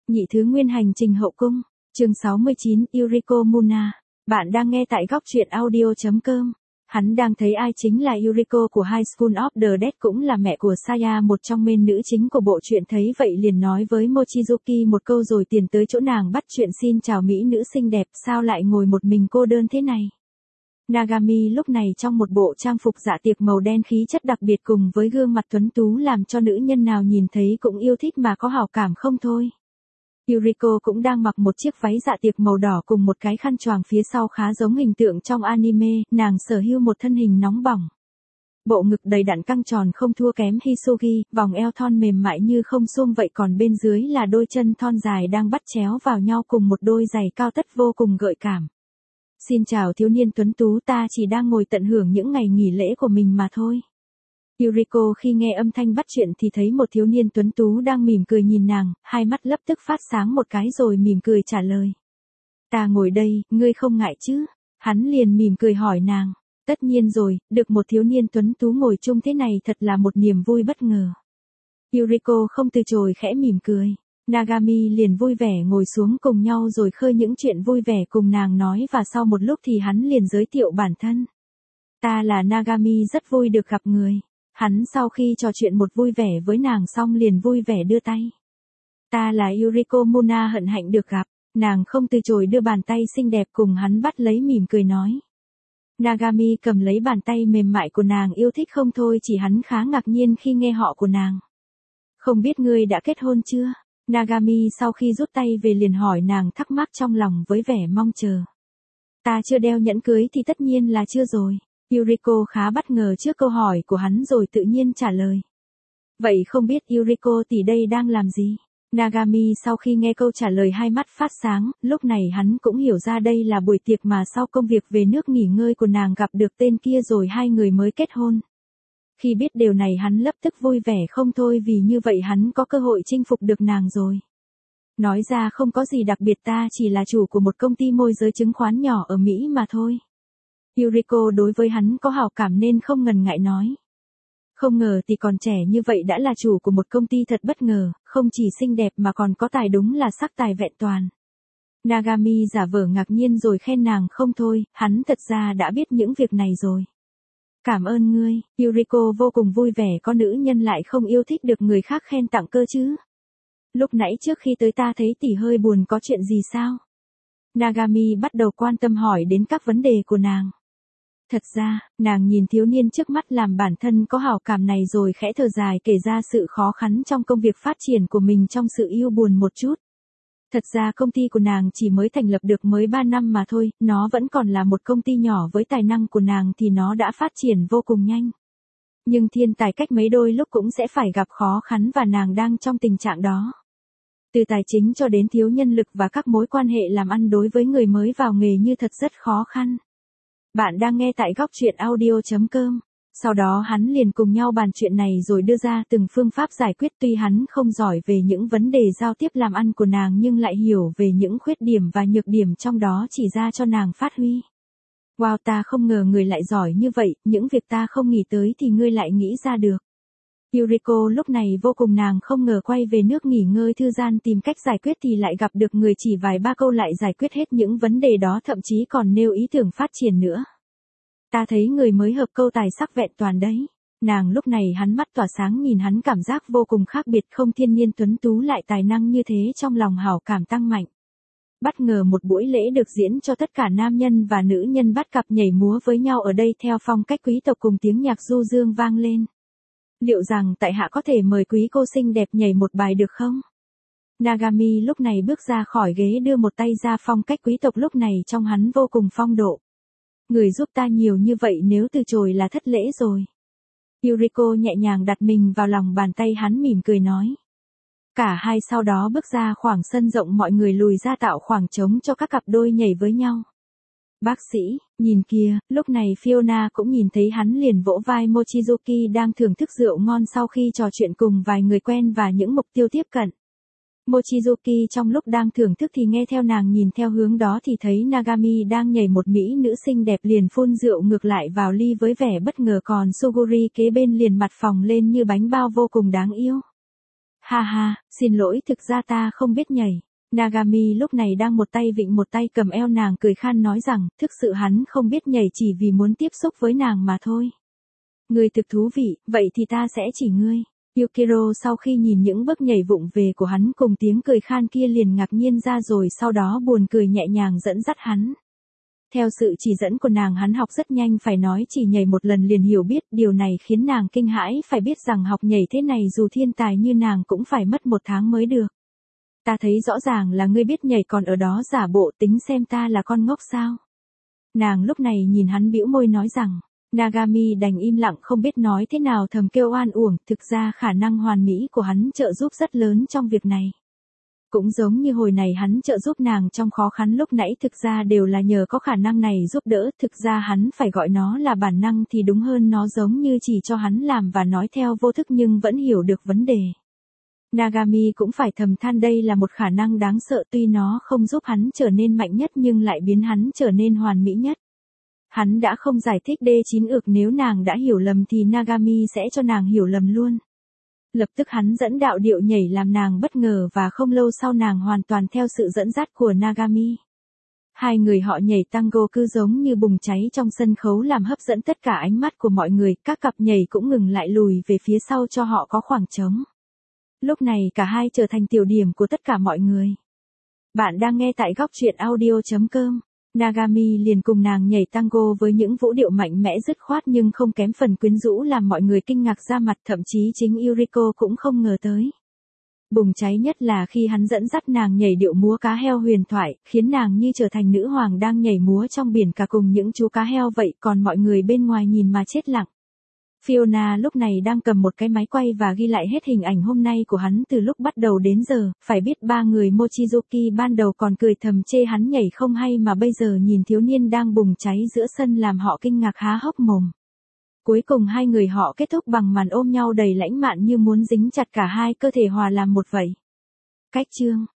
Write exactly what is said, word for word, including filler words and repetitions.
Nhị thứ nguyên hành trình hậu cung, chương sáu mươi chín, Yuriko Muna. Bạn đang nghe tại góc truyện audio chấm com. Hắn đang thấy ai chính là Yuriko của High School of the Dead, cũng là mẹ của Saya, một trong main nữ chính của bộ truyện. Thấy vậy liền nói với Mochizuki một câu rồi tiền tới chỗ nàng bắt chuyện. Xin chào mỹ nữ xinh đẹp, sao lại ngồi một mình cô đơn thế này? Nagami lúc này trong một bộ trang phục dạ tiệc màu đen, khí chất đặc biệt cùng với gương mặt tuấn tú làm cho nữ nhân nào nhìn thấy cũng yêu thích mà có hảo cảm không thôi. Yuriko cũng đang mặc một chiếc váy dạ tiệc màu đỏ cùng một cái khăn choàng phía sau khá giống hình tượng trong anime. Nàng sở hữu một thân hình nóng bỏng, bộ ngực đầy đặn căng tròn không thua kém Hisugi, vòng eo thon mềm mại như không xuông vậy, còn bên dưới là đôi chân thon dài đang bắt chéo vào nhau cùng một đôi giày cao tất vô cùng gợi cảm. Xin chào thiếu niên tuấn tú, ta chỉ đang ngồi tận hưởng những ngày nghỉ lễ của mình mà thôi. Yuriko khi nghe âm thanh bắt chuyện thì thấy một thiếu niên tuấn tú đang mỉm cười nhìn nàng, hai mắt lập tức phát sáng một cái rồi mỉm cười trả lời. Ta ngồi đây, ngươi không ngại chứ? Hắn liền mỉm cười hỏi nàng. Tất nhiên rồi, được một thiếu niên tuấn tú ngồi chung thế này thật là một niềm vui bất ngờ. Yuriko không từ chối khẽ mỉm cười. Nagami liền vui vẻ ngồi xuống cùng nhau rồi khơi những chuyện vui vẻ cùng nàng nói, và sau một lúc thì hắn liền giới thiệu bản thân. Ta là Nagami, rất vui được gặp người. Hắn sau khi trò chuyện một vui vẻ với nàng xong liền vui vẻ đưa tay. Ta là Yuriko Muna, hân hạnh được gặp. Nàng không từ chối đưa bàn tay xinh đẹp cùng hắn bắt lấy, mỉm cười nói. Nagami cầm lấy bàn tay mềm mại của nàng yêu thích không thôi, chỉ hắn khá ngạc nhiên khi nghe họ của nàng. Không biết ngươi đã kết hôn chưa? Nagami sau khi rút tay về liền hỏi nàng, thắc mắc trong lòng với vẻ mong chờ. Ta chưa đeo nhẫn cưới thì tất nhiên là chưa rồi. Yuriko khá bất ngờ trước câu hỏi của hắn rồi tự nhiên trả lời. Vậy không biết Yuriko tỷ đây đang làm gì? Nagami sau khi nghe câu trả lời hai mắt phát sáng, lúc này hắn cũng hiểu ra đây là buổi tiệc mà sau công việc về nước nghỉ ngơi của nàng gặp được tên kia rồi hai người mới kết hôn. Khi biết điều này hắn lập tức vui vẻ không thôi, vì như vậy hắn có cơ hội chinh phục được nàng rồi. Nói ra không có gì đặc biệt, ta chỉ là chủ của một công ty môi giới chứng khoán nhỏ ở Mỹ mà thôi. Yuriko đối với hắn có hảo cảm nên không ngần ngại nói. Không ngờ tỷ còn trẻ như vậy đã là chủ của một công ty, thật bất ngờ, không chỉ xinh đẹp mà còn có tài, đúng là sắc tài vẹn toàn. Nagami giả vờ ngạc nhiên rồi khen nàng không thôi, hắn thật ra đã biết những việc này rồi. Cảm ơn ngươi. Yuriko vô cùng vui vẻ, có nữ nhân lại không yêu thích được người khác khen tặng cơ chứ. Lúc nãy trước khi tới ta thấy tỷ hơi buồn, có chuyện gì sao? Nagami bắt đầu quan tâm hỏi đến các vấn đề của nàng. Thật ra, nàng nhìn thiếu niên trước mắt làm bản thân có hảo cảm này rồi khẽ thở dài kể ra sự khó khăn trong công việc phát triển của mình trong sự yêu buồn một chút. Thật ra công ty của nàng chỉ mới thành lập được mới ba năm mà thôi, nó vẫn còn là một công ty nhỏ, với tài năng của nàng thì nó đã phát triển vô cùng nhanh. Nhưng thiên tài cách mấy đôi lúc cũng sẽ phải gặp khó khăn và nàng đang trong tình trạng đó. Từ tài chính cho đến thiếu nhân lực và các mối quan hệ làm ăn đối với người mới vào nghề như thật rất khó khăn. Bạn đang nghe tại góc truyện audio chấm com. Sau đó hắn liền cùng nhau bàn chuyện này rồi đưa ra từng phương pháp giải quyết. Tuy hắn không giỏi về những vấn đề giao tiếp làm ăn của nàng nhưng lại hiểu về những khuyết điểm và nhược điểm trong đó, chỉ ra cho nàng phát huy. Wow, ta không ngờ người lại giỏi như vậy, những việc ta không nghĩ tới thì ngươi lại nghĩ ra được. Yuriko lúc này vô cùng nàng không ngờ quay về nước nghỉ ngơi thư giãn tìm cách giải quyết thì lại gặp được người chỉ vài ba câu lại giải quyết hết những vấn đề đó, thậm chí còn nêu ý tưởng phát triển nữa. Ta thấy người mới hợp câu tài sắc vẹn toàn đấy. Nàng lúc này hắn mắt tỏa sáng nhìn hắn, cảm giác vô cùng khác biệt, không thiên nhiên tuấn tú lại tài năng như thế, trong lòng hảo cảm tăng mạnh. Bất ngờ một buổi lễ được diễn cho tất cả nam nhân và nữ nhân bắt cặp nhảy múa với nhau ở đây theo phong cách quý tộc cùng tiếng nhạc du dương vang lên. Liệu rằng tại hạ có thể mời quý cô xinh đẹp nhảy một bài được không? Nagami lúc này bước ra khỏi ghế đưa một tay ra phong cách quý tộc, lúc này trong hắn vô cùng phong độ. Người giúp ta nhiều như vậy, nếu từ chối là thất lễ rồi. Yuriko nhẹ nhàng đặt mình vào lòng bàn tay hắn, mỉm cười nói. Cả hai sau đó bước ra khoảng sân rộng, mọi người lùi ra tạo khoảng trống cho các cặp đôi nhảy với nhau. Bác sĩ, nhìn kìa, lúc này Fiona cũng nhìn thấy hắn liền vỗ vai Mochizuki đang thưởng thức rượu ngon sau khi trò chuyện cùng vài người quen và những mục tiêu tiếp cận. Mochizuki trong lúc đang thưởng thức thì nghe theo nàng nhìn theo hướng đó thì thấy Nagami đang nhảy một mỹ nữ xinh đẹp, liền phun rượu ngược lại vào ly với vẻ bất ngờ, còn Suguri kế bên liền mặt phồng lên như bánh bao vô cùng đáng yêu. Ha ha, xin lỗi thực ra ta không biết nhảy. Nagami lúc này đang một tay vịn một tay cầm eo nàng cười khan nói rằng, thực sự hắn không biết nhảy chỉ vì muốn tiếp xúc với nàng mà thôi. Ngươi thực thú vị, vậy thì ta sẽ chỉ ngươi. Yukiro sau khi nhìn những bước nhảy vụng về của hắn cùng tiếng cười khan kia liền ngạc nhiên ra rồi sau đó buồn cười nhẹ nhàng dẫn dắt hắn. Theo sự chỉ dẫn của nàng hắn học rất nhanh phải nói chỉ nhảy một lần liền hiểu biết, điều này khiến nàng kinh hãi phải biết rằng học nhảy thế này dù thiên tài như nàng cũng phải mất một tháng mới được. Ta thấy rõ ràng là ngươi biết nhảy còn ở đó giả bộ tính xem ta là con ngốc sao. Nàng lúc này nhìn hắn bĩu môi nói rằng, Nagami đành im lặng không biết nói thế nào thầm kêu oan uổng, thực ra khả năng hoàn mỹ của hắn trợ giúp rất lớn trong việc này. Cũng giống như hồi này hắn trợ giúp nàng trong khó khăn lúc nãy thực ra đều là nhờ có khả năng này giúp đỡ, thực ra hắn phải gọi nó là bản năng thì đúng hơn, nó giống như chỉ cho hắn làm và nói theo vô thức nhưng vẫn hiểu được vấn đề. Nagami cũng phải thầm than đây là một khả năng đáng sợ tuy nó không giúp hắn trở nên mạnh nhất nhưng lại biến hắn trở nên hoàn mỹ nhất. Hắn đã không giải thích đê chín ược nếu nàng đã hiểu lầm thì Nagami sẽ cho nàng hiểu lầm luôn. Lập tức hắn dẫn đạo điệu nhảy làm nàng bất ngờ và không lâu sau nàng hoàn toàn theo sự dẫn dắt của Nagami. Hai người họ nhảy tango cứ giống như bùng cháy trong sân khấu làm hấp dẫn tất cả ánh mắt của mọi người, các cặp nhảy cũng ngừng lại lùi về phía sau cho họ có khoảng trống. Lúc này cả hai trở thành tiểu điểm của tất cả mọi người. Bạn đang nghe tại góc truyện audio chấm com. Nagami liền cùng nàng nhảy tango với những vũ điệu mạnh mẽ dứt khoát nhưng không kém phần quyến rũ làm mọi người kinh ngạc ra mặt, thậm chí chính Yuriko cũng không ngờ tới. Bùng cháy nhất là khi hắn dẫn dắt nàng nhảy điệu múa cá heo huyền thoại, khiến nàng như trở thành nữ hoàng đang nhảy múa trong biển cả cùng những chú cá heo vậy, còn mọi người bên ngoài nhìn mà chết lặng. Fiona lúc này đang cầm một cái máy quay và ghi lại hết hình ảnh hôm nay của hắn từ lúc bắt đầu đến giờ, phải biết ba người Mochizuki ban đầu còn cười thầm chê hắn nhảy không hay mà bây giờ nhìn thiếu niên đang bùng cháy giữa sân làm họ kinh ngạc há hốc mồm. Cuối cùng hai người họ kết thúc bằng màn ôm nhau đầy lãng mạn như muốn dính chặt cả hai cơ thể hòa làm một vậy. Cách chương